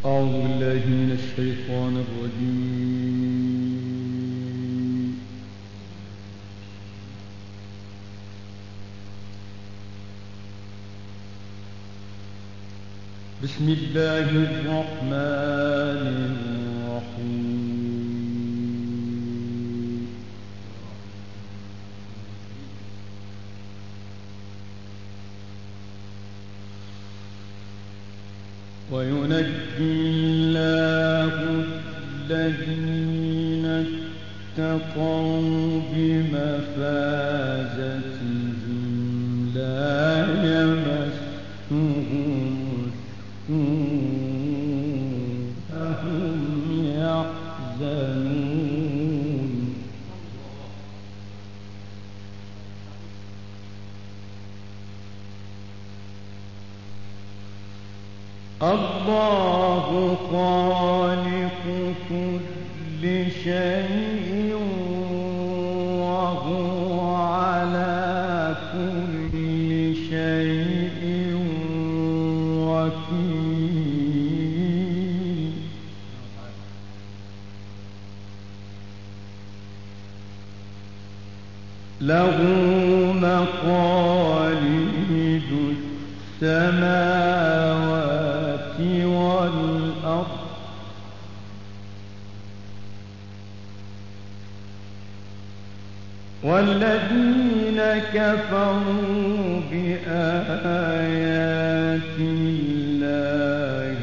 أعوذ بالله من الشيطان الرجيم. بسم الله الرحمن الرحيم. وينجي الله الذين اتقوا بمفازتهم لا يمسهم السوء وهم يحزنون. الله خالق كل شيء وهو على كل شيء وكيل. له مقاليد السماوات والأرض والذين كفروا بآيات الله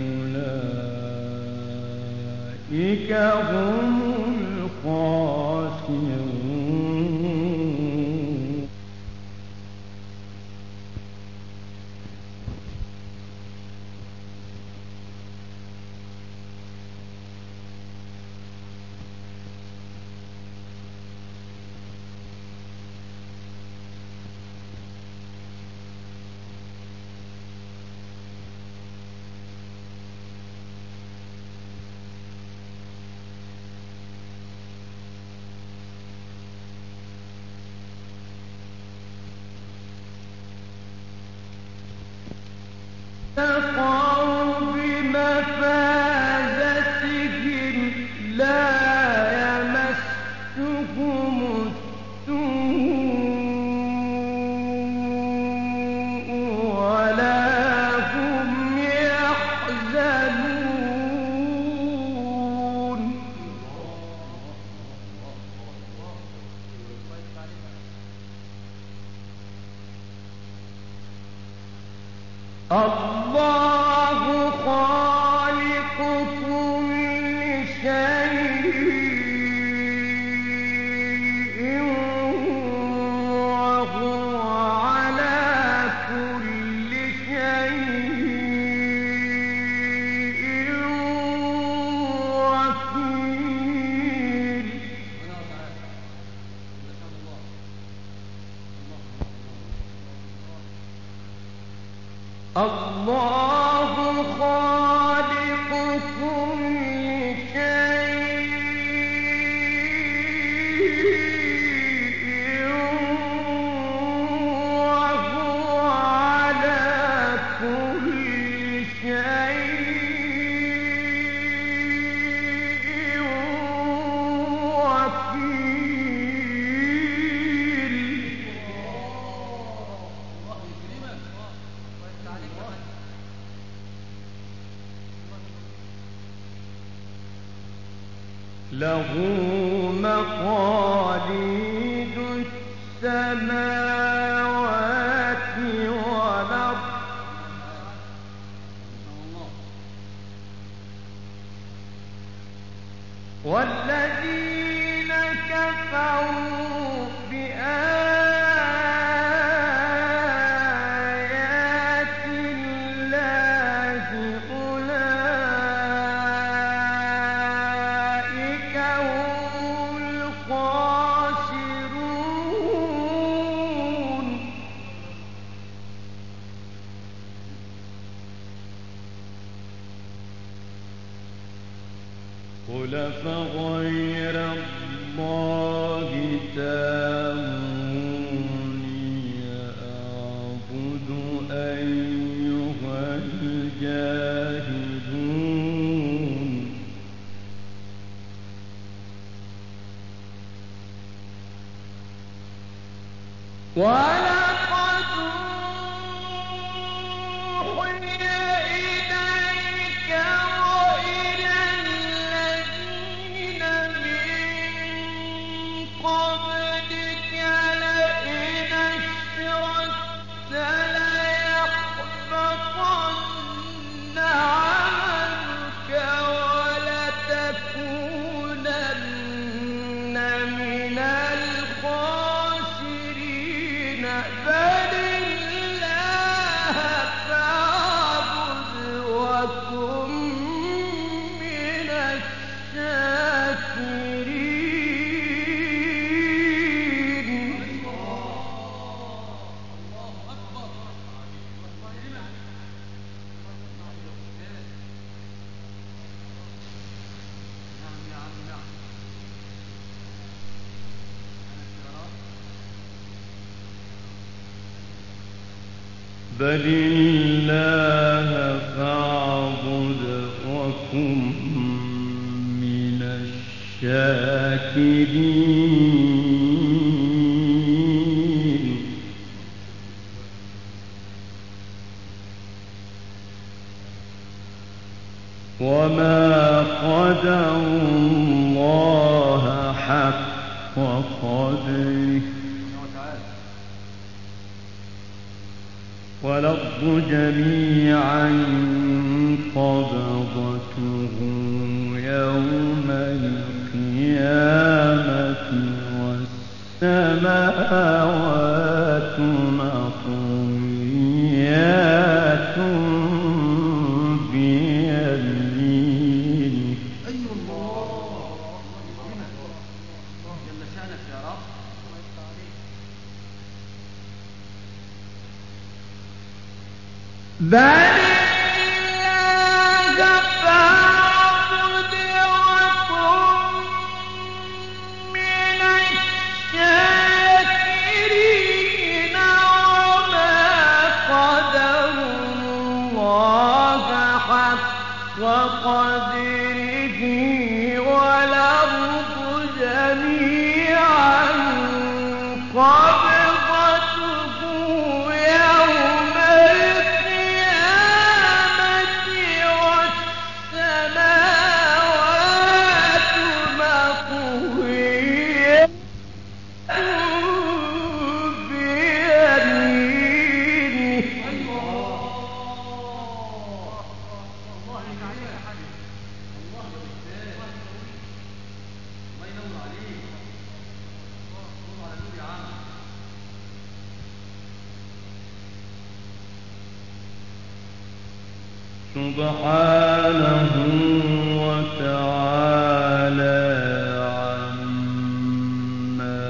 أولئك هم الخاسرون. اتقوا بمفازتهم لا يمسهم السوء ولا هم يحزنون. الله خالق كل شيء وهو على كل شيء وكيل. الله خالق كل شيء وهو على كل شيء وكيل. له مقاليد السماوات والأرض والذين كفروا بآيات الله أولئك هم الخاسرون. قل أفغير الله تأمروني أعبد أيها الجاهلون. وَلَقَدْ أُوحِيَ إِلَيْكَ وَإِلَى الَّذِينَ مِن قَبْلِكَ لَئِنْ أَشْرَكْتَ لَيَحْبَطَنَّ عَمَلُكَ وَلَتَكُونَنَّ مِنَ الْخَاسِرِينَ بَلِ اللَّهَ فَاعْبُدْ وَكُن مِّنَ الشَّاكِرِينَ بل الله فاعبد وكن من الشاكرين وما قدروا الله حق قدره والأرض جميعا قبضته يوم القيامة والسماوات مطويات بيمينه جل شأنك يا رب. بل الله فاعبد وكن من الشاكرين وما قدروا الله حق قدره والأرض جميعا قبضته يوم القيامة والسماوات مطويات بيمينه الله يجعلك يا حبيبي. الله يا أستاذ. الله ينور عليك. الله على نور يا عم. سبحانه وتعالى عما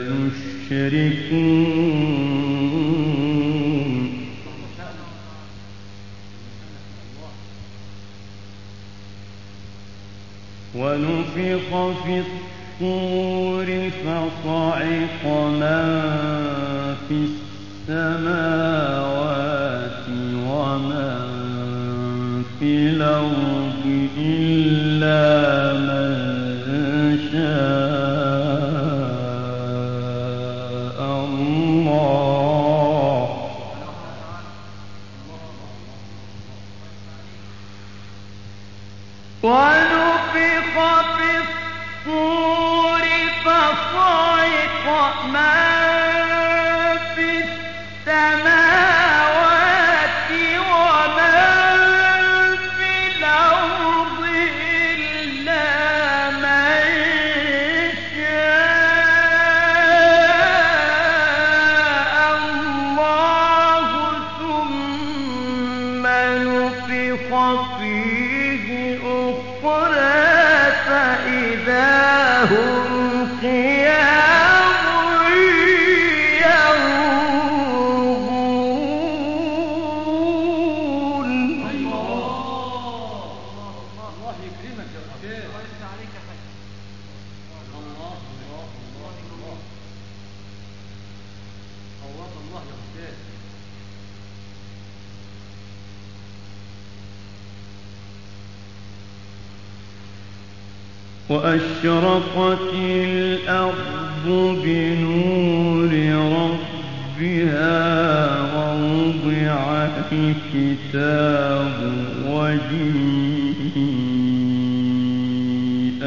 يشركون ونفخ في الصور فصعق من في السماوات ومن في الأرض إلا من شاء الله ونفخ في الصور فصعق من في السماوات ومن في الأرض إلا من شاء الله ثم نفخ فيه أخرى فإذا هم قيام ينظرون الله يكرمك يا أستاذ. الله يفتح عليك يا حاج. الله الله الله الله. الله الله يا أستاذ. وأشرقت الأرض بنور ووضع الكتاب وجيء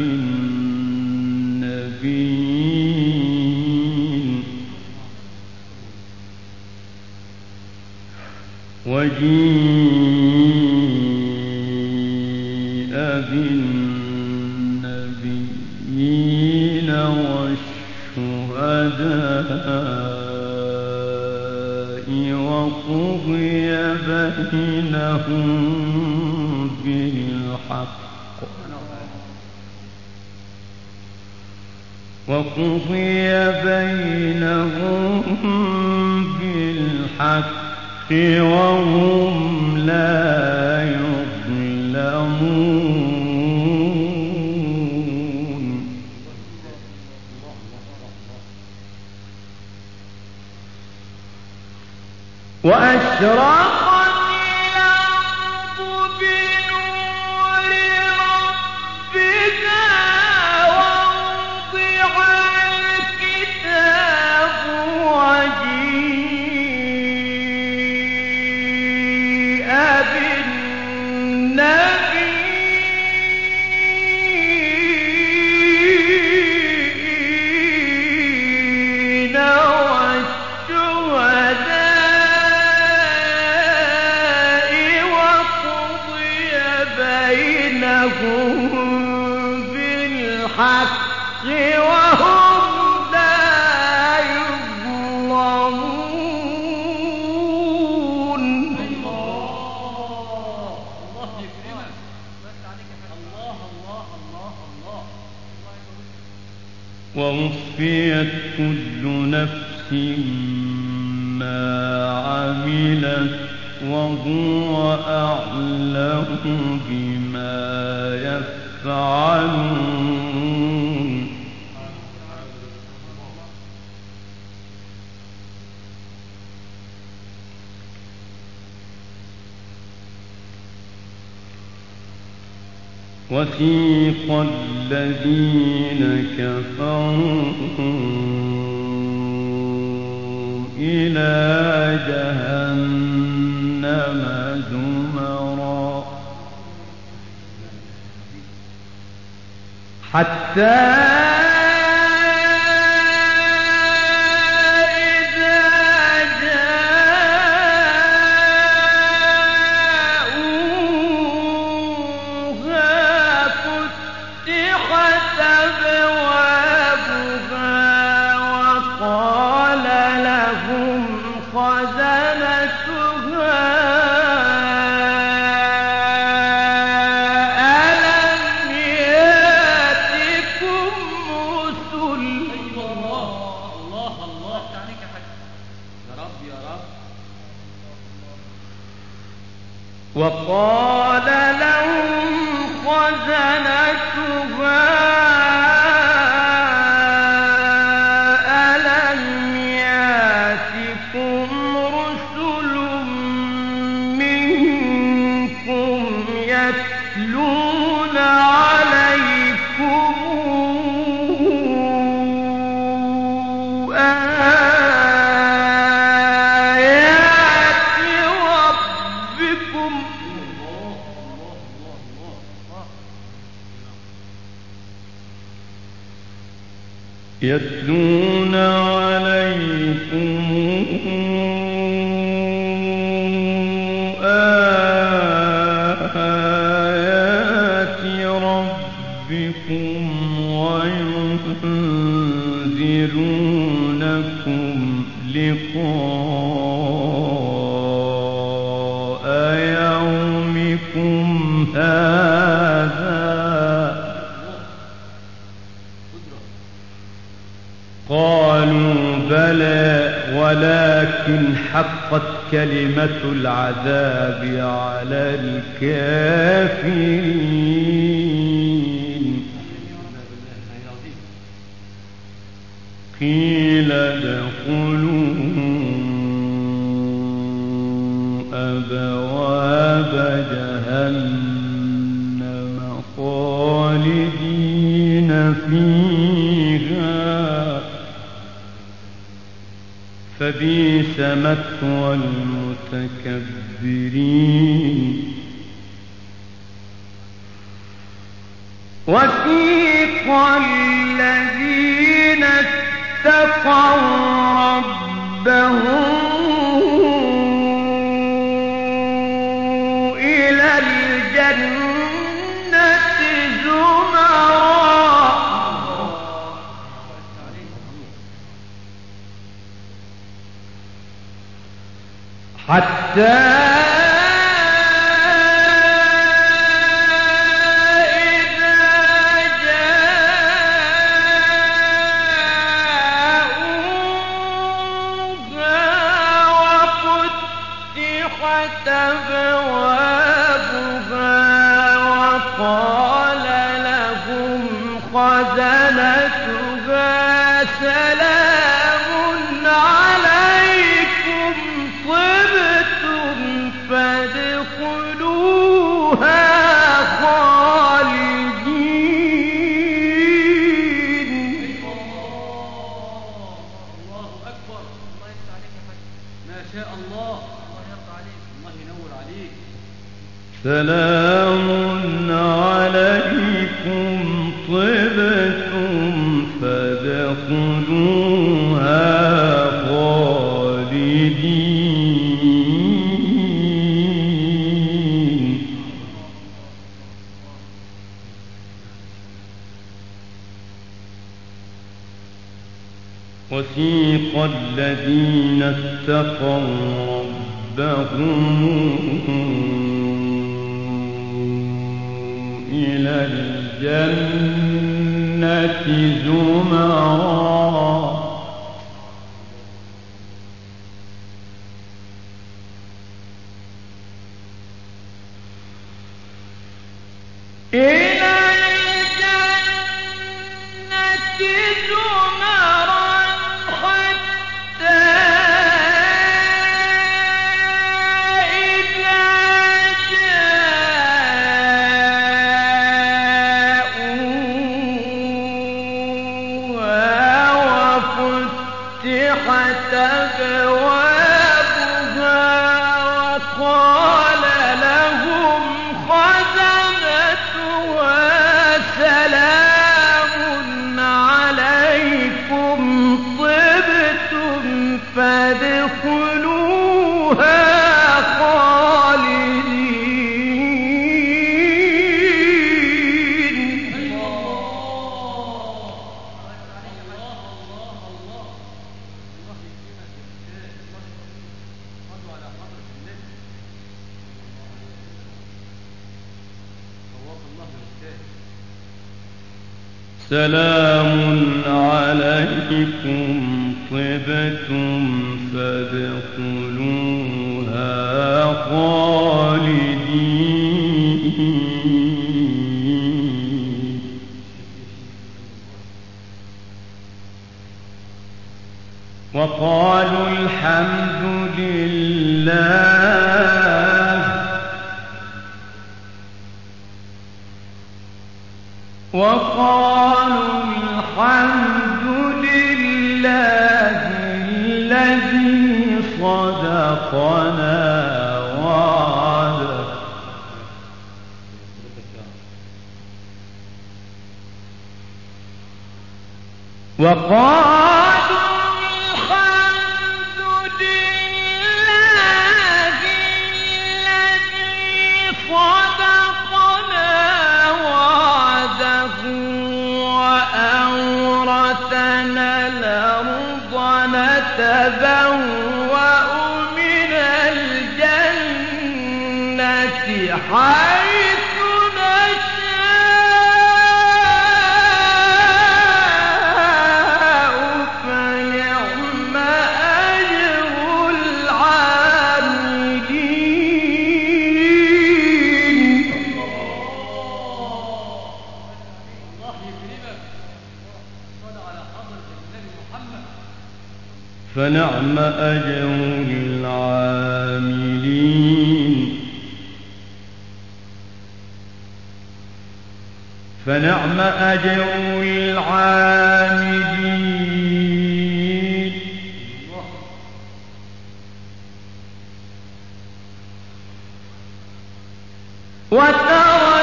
بالنبيين والشهداء وقضي بينهم بالحق وهم لا يظلمون وأشرقت الأرض بنور ربها ووضع الكتاب وجيء بالنبيين بالحق وهم لا يظلمون الله يكرمك. بس عليك يا حاج. الله الله الله الله ووفيت كل نفس ما عملت وهو أعلم بما يفعلون وثيق الذين كفروا إلى جهنم زمرا حتى وقال لهم خزنتها ألم يأتكم رسل منكم يتلون عليكم يتلون عليكم آيات ربكم وينذرونكم لقاء يومكم هذا قالوا بلى ولكن حقت كلمة العذاب على الكافرين قيل ادخلوا أبواب جهنم خالدين فيها فبئس مثوى المتكبرين وسيق الذين اتقوا ربهم إلى الجنة زمرا حتى سلام عليكم طبتم فادخلوها خالدين وسيق الذين اتقوا ربهم إلى الجنة زمرا سلام عليكم طبتم فادخلوها خالدين وقالوا الحمد لله الحمد لله الذي صدقنا وعده نتبوأ من الجنة حيث نشاء فنعم أجر العاملين الله يكرمك صل على حضرة النبي محمد فنعم أجر العاملين فنعم أجر العاملين وترى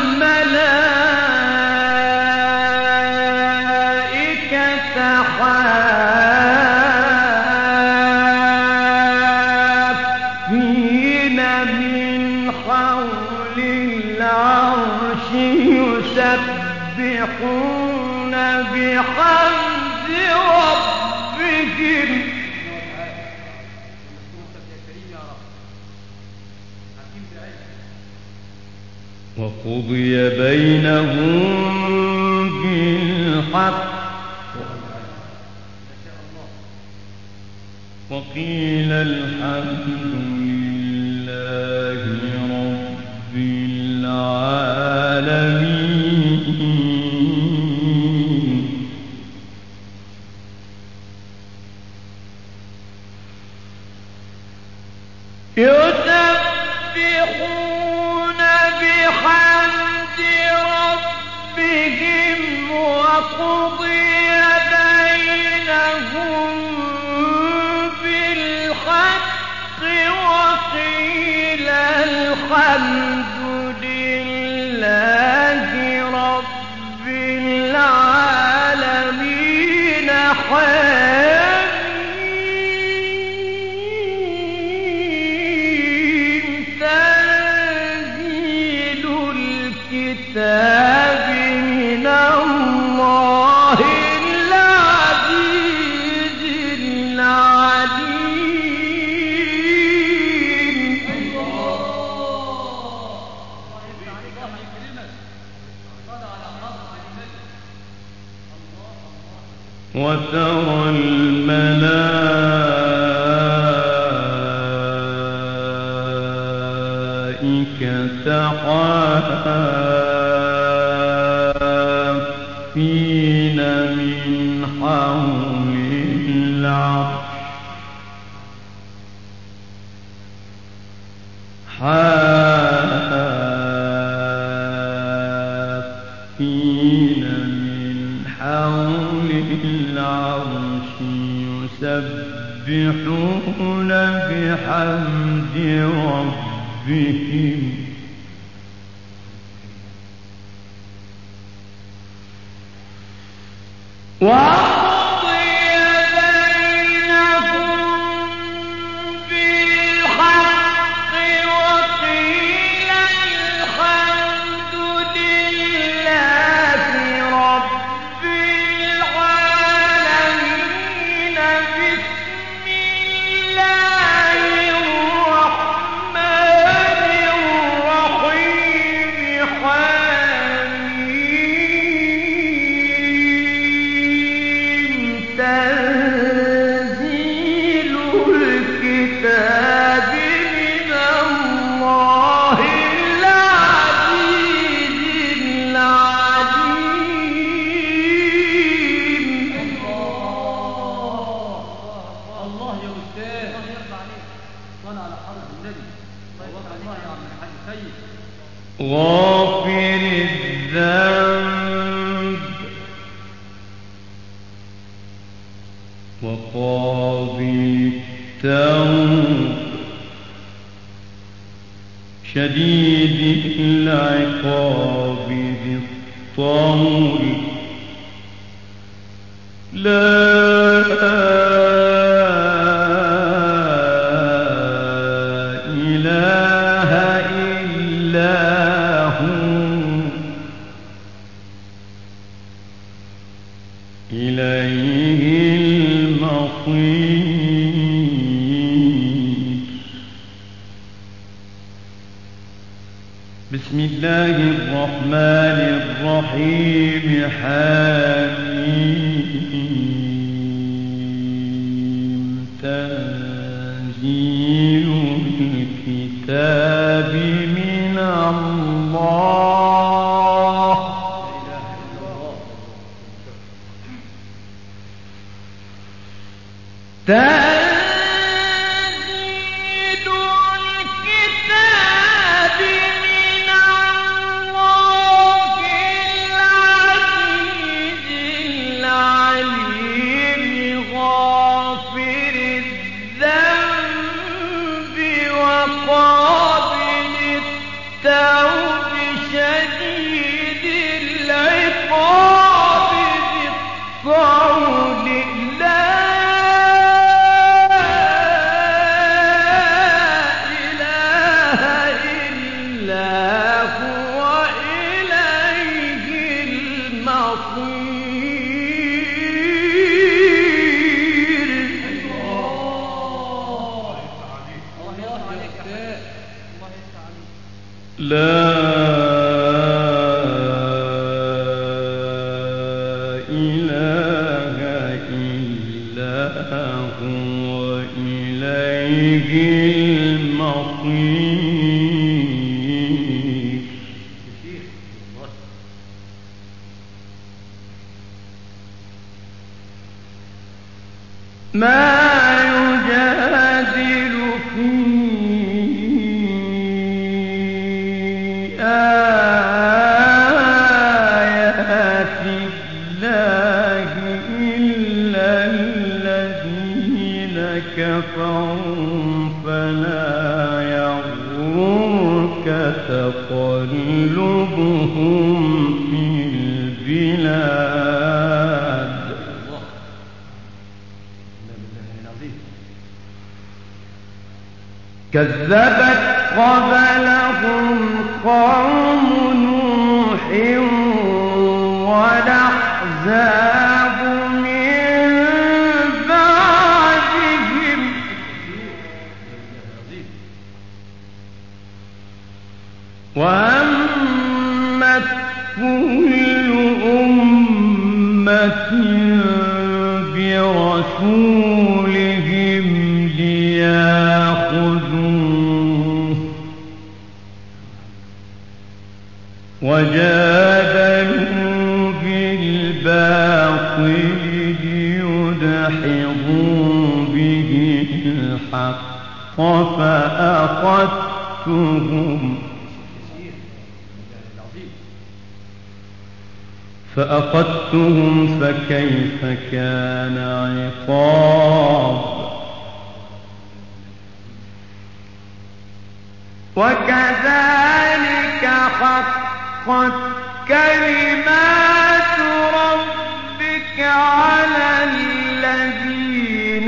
الملائكة حافين من حول العرش يسبحون بحمد ربهم وقضي بينهم بالحق وقيل الحمد لله رب العالمين يسبحون بحمد ربهم وقضي بينهم بالحق وقيل الحمد لله رب العالمين تنزيل الكتاب من الله العزيز العليم وترى الملائكة حافين من حول العرش حافين من حول العرش يسبحون بحمد ربهم وقضي بينهم بالحق وقيل الحمد لله رب العالمين بسم الله الرحمن الرحيم تنزيل الكتاب من الله العزيز العليم الله يا أستاذ الله يرضى عليك صل على حضرة النبي الله يا عم الحاج سيد غافر الذنب وقاضي التوب شديد العقاب ذي الطول لا إله إلا هو إليه المصير بسم الله الرحمن الرحيم حميم تنزيل الكتاب من الله تنزيل الكتاب من الله العزيز العليم غافر الذنب وقابل التوب ما يجادل في آيات الله إلا الذين كفروا فلا يغرك تقلبهم في البلاد كذبت قبلهم قوم نوح والأحزاب من بعدهم وهمت كل أمة برسولهم ليأخذوه وجادلوا بالباطل ليدحضوا به الحق فأخذتهم فكيف كان عقاب وكذلك حقت كلمات ربك على الذين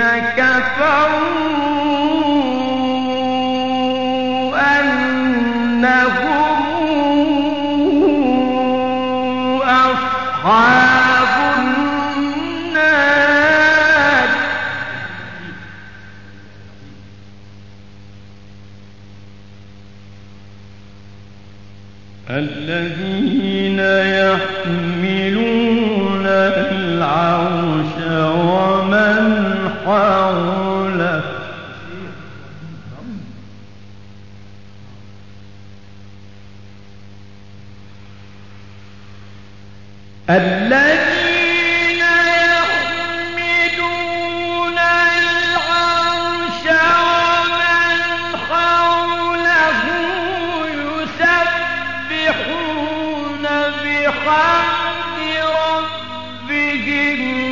كفروا أنهم أصحاب النار الذين يحملون العرش ومن حوله الذين يحملون العرش ومن حوله يسبحون بحمد ربهم